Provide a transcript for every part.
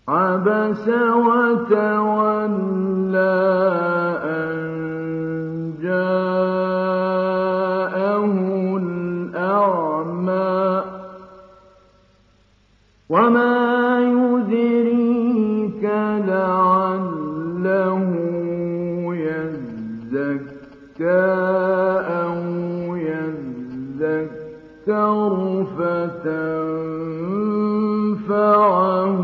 عبس وتولى أن جاءه الأعمى وما يدريك لعله يزكى أو يذكر فتنفعه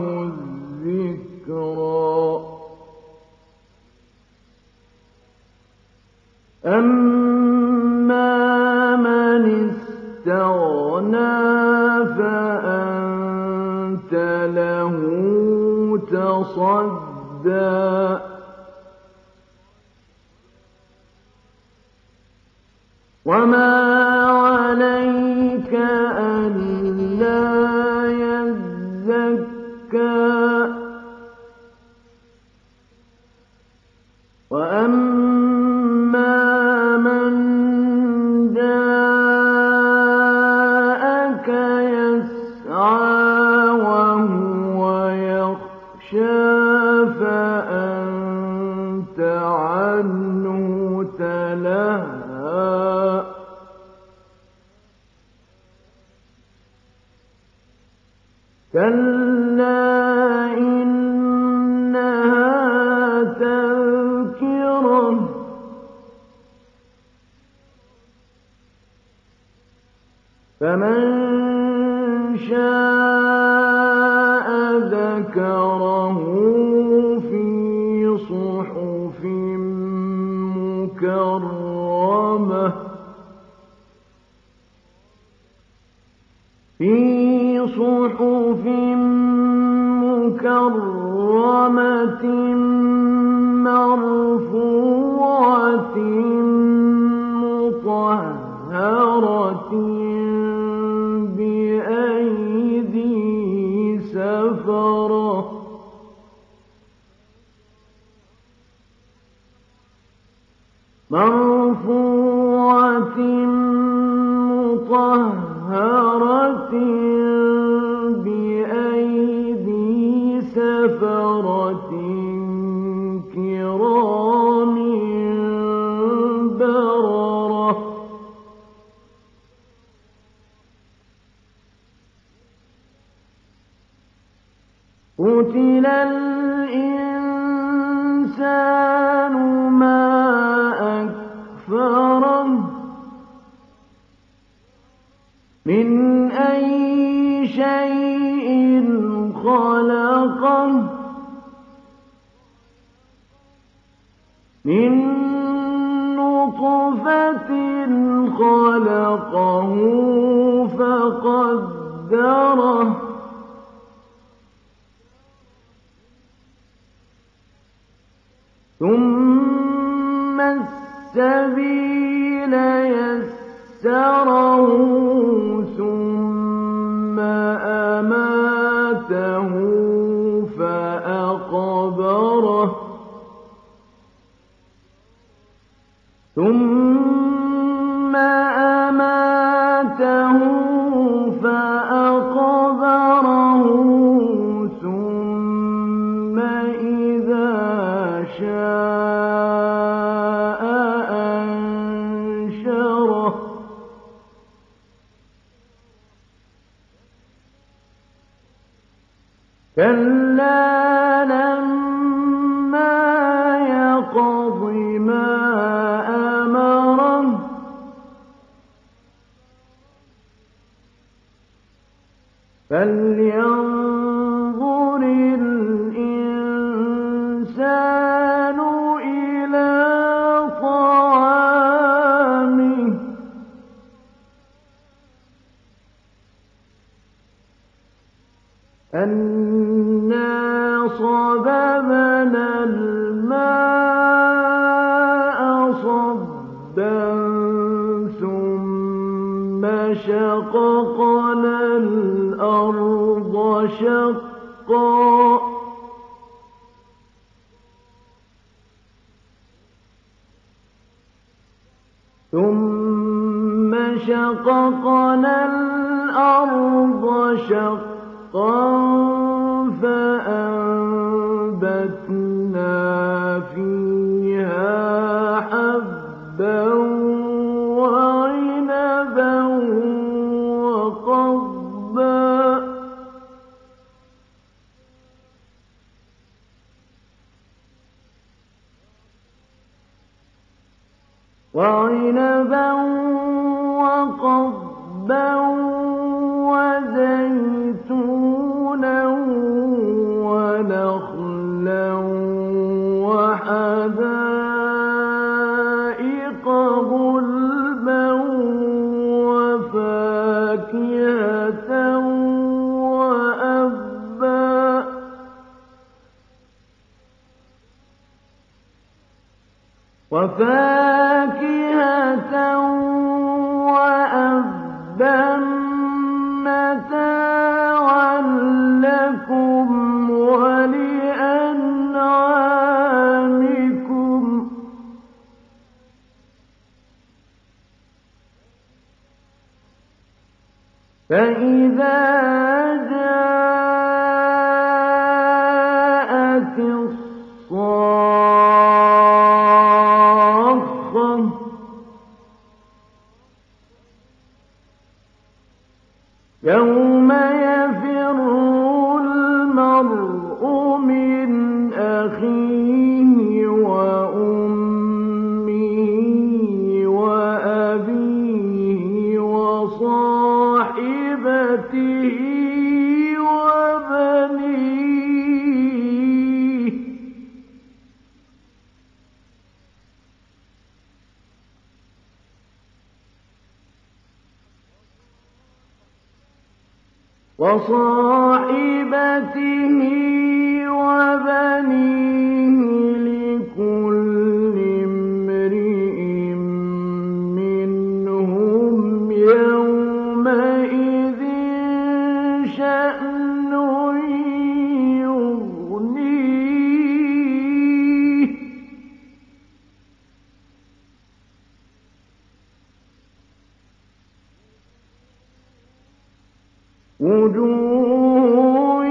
الذكرى أما من استغنى فأنت له تصدى وما عليك ألا يزكى وأما من جاءك يسعى وهو يخشى فأنت عنه تلهى كلا إنها تذكرة فمن شاء ذكره في صحف مكرمة مكرمة مرفوعة مطهرة بأيدي سفرة مرفوعة مطهرة بأيدي سفرة كرام بررة قتل الإنسان ما أكفره من أي شيء خلقه من نطفة خلقه فقدره ثم السبيل يسره ثم أماته فأقبره ثم أماته فأقبره ثم إذا شاء أنشره كلا لما يقض ما أمره فلينظر الإنسان إلى طعامه أنا صببنا الماء صبا ثم شققنا الأرض شقا ثم شققنا الأرض شقا فأنبتنا وعنبا وقضبا وزيتونا ونخلا وحدائق غلبا وفاكهة وأبا متاعا لكم ولأنعامكم فإذا جاءت الصاخة يوم يفر المرء من أخيه وأمه وأبيه وصاحبته وبنيه لكل امرئ منهم يومئذ شأن يغنيه وجوه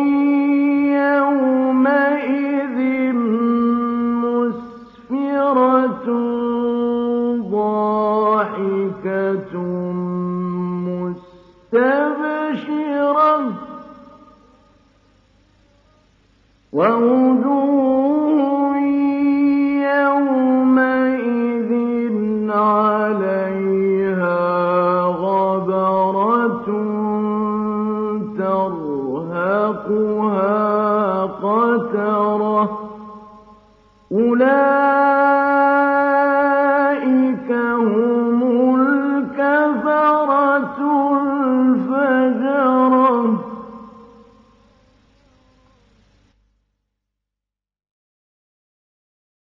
يومئذ مسفرة ضاحكة مستبشرة ووجوه يومئذ عليها غبرة ترهقها قترة أولئك